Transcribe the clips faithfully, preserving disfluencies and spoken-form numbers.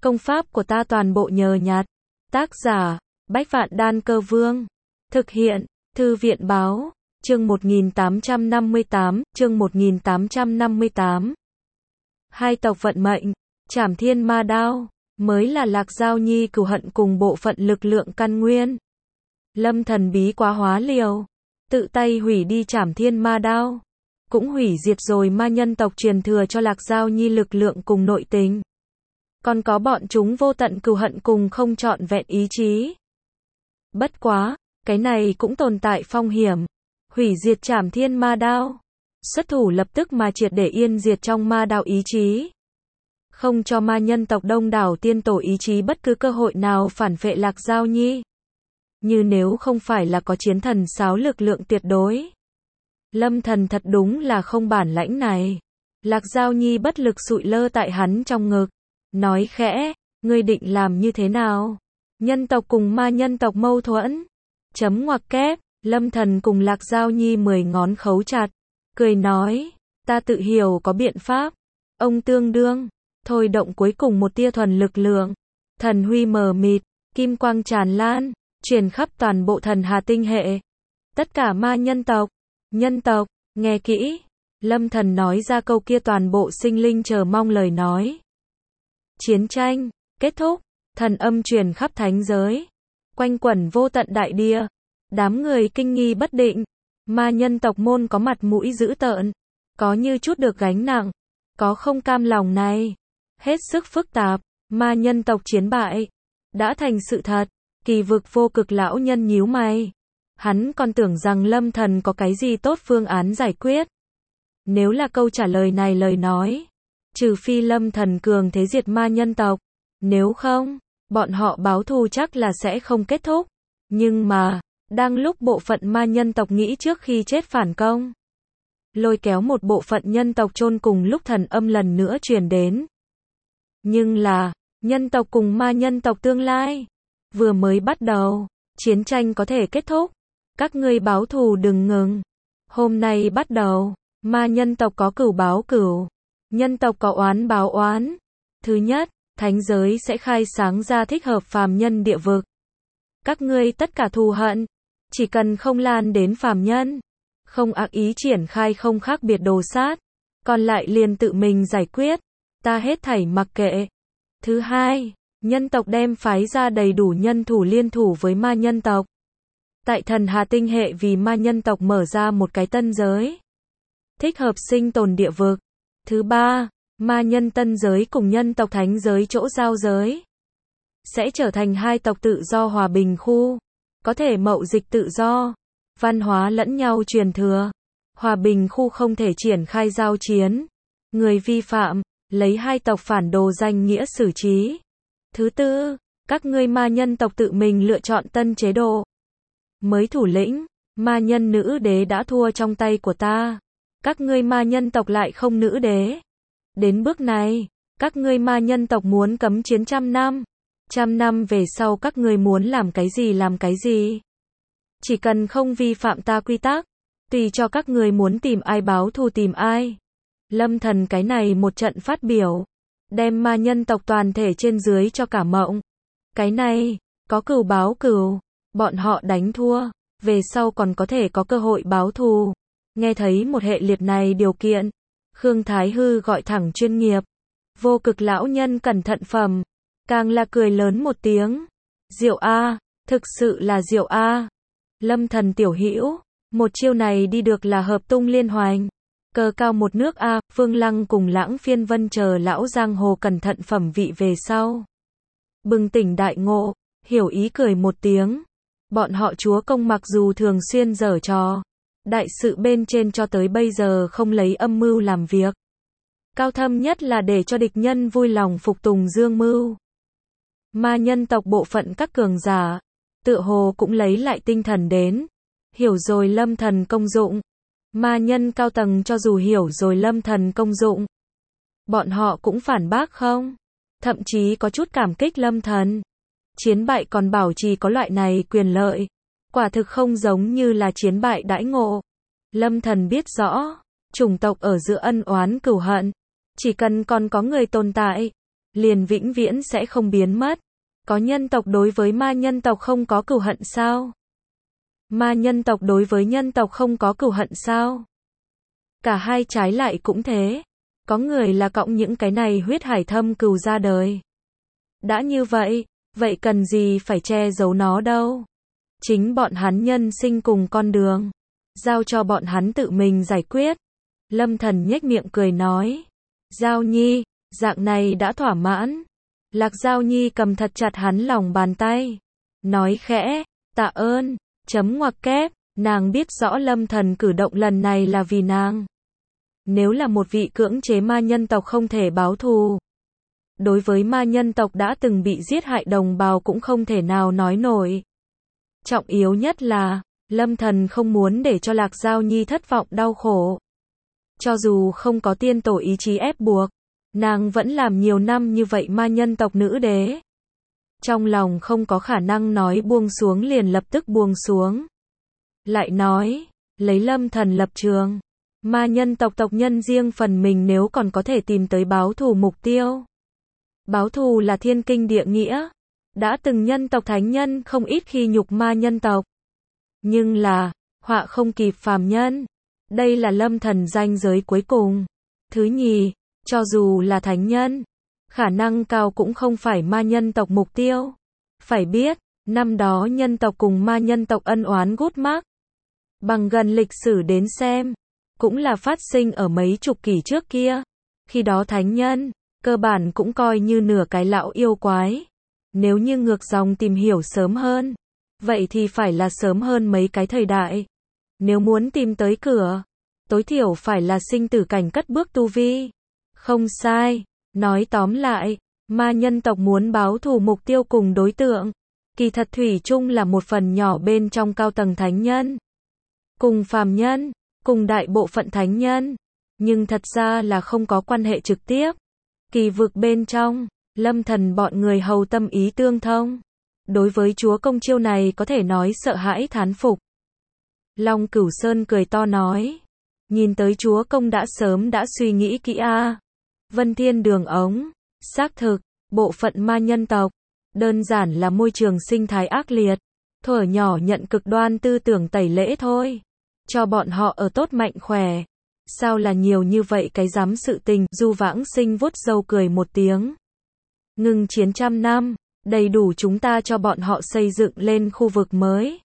Công pháp của ta toàn bộ nhờ nhặt. Tác giả, Bách Vạn Đan Cơ Vương. Thực hiện, Thư viện Báo. Chương một nghìn tám trăm năm mươi tám, chương một nghìn tám trăm năm mươi tám. Hai tộc vận mệnh, Trảm Thiên Ma Đao, mới là Lạc Giao Nhi cừu hận cùng bộ phận lực lượng căn nguyên. Lâm thần bí quá hóa liều, tự tay hủy đi Trảm Thiên Ma Đao, cũng hủy diệt rồi ma nhân tộc truyền thừa cho Lạc Giao Nhi lực lượng cùng nội tình. Còn có bọn chúng vô tận cừu hận cùng không trọn vẹn ý chí. Bất quá, cái này cũng tồn tại phong hiểm. Hủy diệt Trảm Thiên Ma Đao, xuất thủ lập tức mà triệt để yên diệt trong ma đạo ý chí. Không cho ma nhân tộc đông đảo tiên tổ ý chí bất cứ cơ hội nào phản vệ Lạc Giao Nhi. Như nếu không phải là có chiến thần sáo lực lượng tuyệt đối. Lâm thần thật đúng là không bản lãnh này. Lạc Giao Nhi bất lực sụi lơ tại hắn trong ngực. Nói khẽ, ngươi định làm như thế nào? Nhân tộc cùng ma nhân tộc mâu thuẫn. Chấm ngoặc kép, Lâm thần cùng Lạc Giao Nhi mười ngón khấu chặt. Cười nói, ta tự hiểu có biện pháp. Ông tương đương, thôi động cuối cùng một tia thuần lực lượng. Thần huy mờ mịt, kim quang tràn lan, truyền khắp toàn bộ thần hà tinh hệ. Tất cả ma nhân tộc, nhân tộc, nghe kỹ. Lâm thần nói ra câu kia toàn bộ sinh linh chờ mong lời nói. Chiến tranh, kết thúc, thần âm truyền khắp thánh giới. Quanh quẩn vô tận đại địa. Đám người kinh nghi bất định. Ma nhân tộc môn có mặt mũi dữ tợn. Có như chút được gánh nặng. Có không cam lòng này. Hết sức phức tạp. Ma nhân tộc chiến bại. Đã thành sự thật. Kỳ vực vô cực lão nhân nhíu mày. Hắn còn tưởng rằng Lâm thần có cái gì tốt phương án giải quyết. Nếu là câu trả lời này lời nói. Trừ phi Lâm thần cường thế diệt ma nhân tộc. Nếu không, bọn họ báo thù chắc là sẽ không kết thúc. Nhưng mà, đang lúc bộ phận ma nhân tộc nghĩ trước khi chết phản công. Lôi kéo một bộ phận nhân tộc chôn cùng lúc thần âm lần nữa truyền đến. Nhưng là, nhân tộc cùng ma nhân tộc tương lai. Vừa mới bắt đầu, chiến tranh có thể kết thúc. Các ngươi báo thù đừng ngừng. Hôm nay bắt đầu, ma nhân tộc có cửu báo cửu. Nhân tộc có oán báo oán. Thứ nhất, thánh giới sẽ khai sáng ra thích hợp phàm nhân địa vực. Các ngươi tất cả thù hận, chỉ cần không lan đến phàm nhân, không ác ý triển khai không khác biệt đồ sát, còn lại liền tự mình giải quyết, ta hết thảy mặc kệ. Thứ hai, nhân tộc đem phái ra đầy đủ nhân thủ liên thủ với ma nhân tộc. Tại thần hà tinh hệ vì ma nhân tộc mở ra một cái tân giới. Thích hợp sinh tồn địa vực. Thứ ba, ma nhân tân giới cùng nhân tộc thánh giới chỗ giao giới. Sẽ trở thành hai tộc tự do hòa bình khu. Có thể mậu dịch tự do. Văn hóa lẫn nhau truyền thừa. Hòa bình khu không thể triển khai giao chiến. Người vi phạm, lấy hai tộc phản đồ danh nghĩa xử trí. Thứ tư, các ngươi ma nhân tộc tự mình lựa chọn tân chế độ. Mới thủ lĩnh, ma nhân nữ đế đã thua trong tay của ta. Các ngươi ma nhân tộc lại không nữ đế. Đến bước này, các ngươi ma nhân tộc muốn cấm chiến trăm năm. Trăm năm về sau các ngươi muốn làm cái gì làm cái gì. Chỉ cần không vi phạm ta quy tắc, tùy cho các ngươi muốn tìm ai báo thù tìm ai. Lâm thần cái này một trận phát biểu, đem ma nhân tộc toàn thể trên dưới cho cả mộng. Cái này, có cừu báo cừu, bọn họ đánh thua, về sau còn có thể có cơ hội báo thù. Nghe thấy một hệ liệt này điều kiện, Khương Thái Hư gọi thẳng chuyên nghiệp. Vô cực lão nhân cẩn thận phẩm, càng là cười lớn một tiếng. Diệu a, thực sự là diệu a. Lâm thần tiểu hữu, một chiêu này đi được là hợp tung liên hoành. Cờ cao một nước a, Phương Lăng cùng Lãng Phiên Vân chờ lão giang hồ cẩn thận phẩm vị về sau. Bừng tỉnh đại ngộ, hiểu ý cười một tiếng. Bọn họ chúa công mặc dù thường xuyên giở trò, đại sự bên trên cho tới bây giờ không lấy âm mưu làm việc. Cao thâm nhất là để cho địch nhân vui lòng phục tùng dương mưu. Ma nhân tộc bộ phận các cường giả, tựa hồ cũng lấy lại tinh thần đến. Hiểu rồi Lâm thần công dụng. Ma nhân cao tầng cho dù hiểu rồi Lâm thần công dụng. Bọn họ cũng phản bác không? Thậm chí có chút cảm kích Lâm thần. Chiến bại còn bảo trì có loại này quyền lợi. Quả thực không giống như là chiến bại đãi ngộ. Lâm thần biết rõ, chủng tộc ở giữa ân oán cừu hận. Chỉ cần còn có người tồn tại, liền vĩnh viễn sẽ không biến mất. Có nhân tộc đối với ma nhân tộc không có cừu hận sao? Ma nhân tộc đối với nhân tộc không có cừu hận sao? Cả hai trái lại cũng thế. Có người là cõng những cái này huyết hải thâm cừu ra đời. Đã như vậy, vậy cần gì phải che giấu nó đâu? Chính bọn hắn nhân sinh cùng con đường. Giao cho bọn hắn tự mình giải quyết. Lâm Thần nhếch miệng cười nói. Giao Nhi, dạng này đã thỏa mãn. Lạc Giao Nhi cầm thật chặt hắn lòng bàn tay. Nói khẽ, tạ ơn, chấm ngoặc kép, nàng biết rõ Lâm Thần cử động lần này là vì nàng. Nếu là một vị cưỡng chế ma nhân tộc không thể báo thù. Đối với ma nhân tộc đã từng bị giết hại đồng bào cũng không thể nào nói nổi. Trọng yếu nhất là, Lâm Thần không muốn để cho Lạc Giao Nhi thất vọng đau khổ. Cho dù không có tiên tổ ý chí ép buộc, nàng vẫn làm nhiều năm như vậy ma nhân tộc nữ đế. Trong lòng không có khả năng nói buông xuống liền lập tức buông xuống. Lại nói, lấy Lâm Thần lập trường, ma nhân tộc tộc nhân riêng phần mình nếu còn có thể tìm tới báo thù mục tiêu. Báo thù là thiên kinh địa nghĩa. Đã từng nhân tộc thánh nhân không ít khi nhục ma nhân tộc. Nhưng là, họa không kịp phàm nhân. Đây là Lâm Thần ranh giới cuối cùng. Thứ nhì, cho dù là thánh nhân, khả năng cao cũng không phải ma nhân tộc mục tiêu. Phải biết, năm đó nhân tộc cùng ma nhân tộc ân oán gút mắc. Bằng gần lịch sử đến xem, cũng là phát sinh ở mấy chục kỷ trước kia. Khi đó thánh nhân, cơ bản cũng coi như nửa cái lão yêu quái. Nếu như ngược dòng tìm hiểu sớm hơn, vậy thì phải là sớm hơn mấy cái thời đại. Nếu muốn tìm tới cửa, tối thiểu phải là sinh tử cảnh cất bước tu vi. Không sai, nói tóm lại, ma nhân tộc muốn báo thù mục tiêu cùng đối tượng, kỳ thật thủy chung là một phần nhỏ bên trong cao tầng thánh nhân. Cùng phàm nhân, cùng đại bộ phận thánh nhân, nhưng thật ra là không có quan hệ trực tiếp. Kỳ vực bên trong, Lâm Thần bọn người hầu tâm ý tương thông. Đối với chúa công chiêu này có thể nói sợ hãi thán phục. Long Cửu Sơn cười to nói. Nhìn tới chúa công đã sớm đã suy nghĩ kỹ a. À. Vân Thiên Đường ống. Xác thực, bộ phận ma nhân tộc. Đơn giản là môi trường sinh thái ác liệt. Thuở nhỏ nhận cực đoan tư tưởng tẩy lễ thôi. Cho bọn họ ở tốt mạnh khỏe. Sao là nhiều như vậy cái dám sự tình. Du Vãng Sinh vuốt râu cười một tiếng. Ngừng chiến trăm năm, đầy đủ chúng ta cho bọn họ xây dựng lên khu vực mới.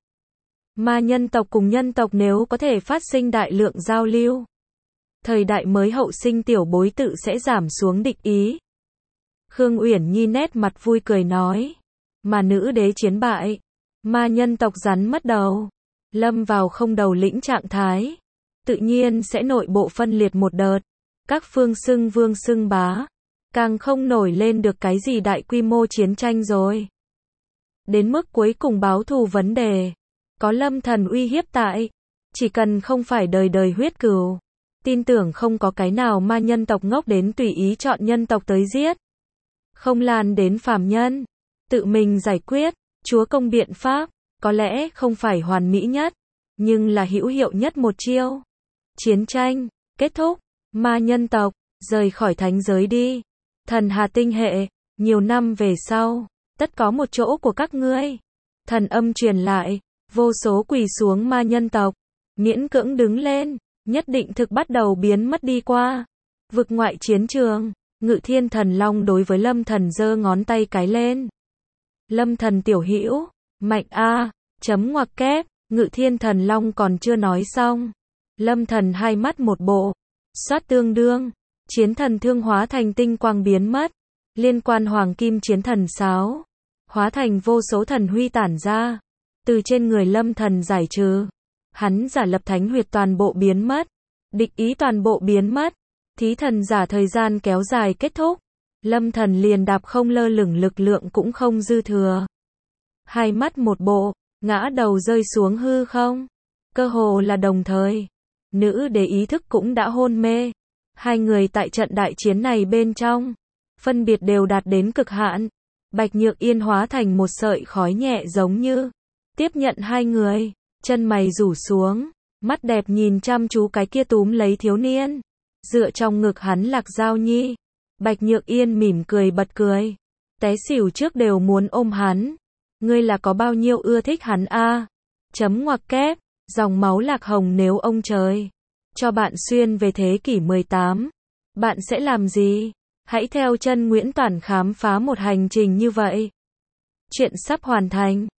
Ma nhân tộc cùng nhân tộc nếu có thể phát sinh đại lượng giao lưu. Thời đại mới hậu sinh tiểu bối tự sẽ giảm xuống địch ý. Khương Uyển Nhi nét mặt vui cười nói. Mà nữ đế chiến bại. Ma nhân tộc rắn mất đầu. Lâm vào không đầu lĩnh trạng thái. Tự nhiên sẽ nội bộ phân liệt một đợt. Các phương xưng vương xưng bá. Càng không nổi lên được cái gì đại quy mô chiến tranh rồi. Đến mức cuối cùng báo thù vấn đề. Có Lâm Thần uy hiếp tại. Chỉ cần không phải đời đời huyết cừu. Tin tưởng không có cái nào ma nhân tộc ngốc đến tùy ý chọn nhân tộc tới giết. Không lan đến phàm nhân. Tự mình giải quyết. Chúa công biện pháp. Có lẽ không phải hoàn mỹ nhất. Nhưng là hữu hiệu nhất một chiêu. Chiến tranh. Kết thúc. Ma nhân tộc. Rời khỏi thánh giới đi. Thần Hà tinh hệ, nhiều năm về sau, tất có một chỗ của các ngươi. Thần âm truyền lại, vô số quỳ xuống ma nhân tộc, miễn cưỡng đứng lên, nhất định thực bắt đầu biến mất đi qua. Vực ngoại chiến trường, Ngự Thiên Thần Long đối với Lâm Thần giơ ngón tay cái lên. Lâm Thần tiểu hữu, mạnh a, chấm ngoặc kép, Ngự Thiên Thần Long còn chưa nói xong. Lâm Thần hai mắt một bộ, xoát tương đương. Chiến thần thương hóa thành tinh quang biến mất. Liên quan hoàng kim chiến thần sáo. Hóa thành vô số thần huy tản ra. Từ trên người Lâm Thần giải trừ. Hắn giả lập thánh huyệt toàn bộ biến mất. Địch ý toàn bộ biến mất. Thí thần giả thời gian kéo dài kết thúc. Lâm Thần liền đạp không lơ lửng lực lượng cũng không dư thừa. Hai mắt một bộ, ngã đầu rơi xuống hư không. Cơ hồ là đồng thời. Nữ đế ý thức cũng đã hôn mê. Hai người tại trận đại chiến này bên trong, phân biệt đều đạt đến cực hạn. Bạch Nhược Yên hóa thành một sợi khói nhẹ giống như, tiếp nhận hai người, chân mày rủ xuống, mắt đẹp nhìn chăm chú cái kia túm lấy thiếu niên, dựa trong ngực hắn Lạc Giao Nhi. Bạch Nhược Yên mỉm cười bật cười. Té xỉu trước đều muốn ôm hắn. Ngươi là có bao nhiêu ưa thích hắn a? Chấm ngoặc kép, dòng máu lạc hồng nếu ông trời cho bạn xuyên về thế kỷ mười tám, bạn sẽ làm gì? Hãy theo chân Nguyễn Toản khám phá một hành trình như vậy. Chuyện sắp hoàn thành.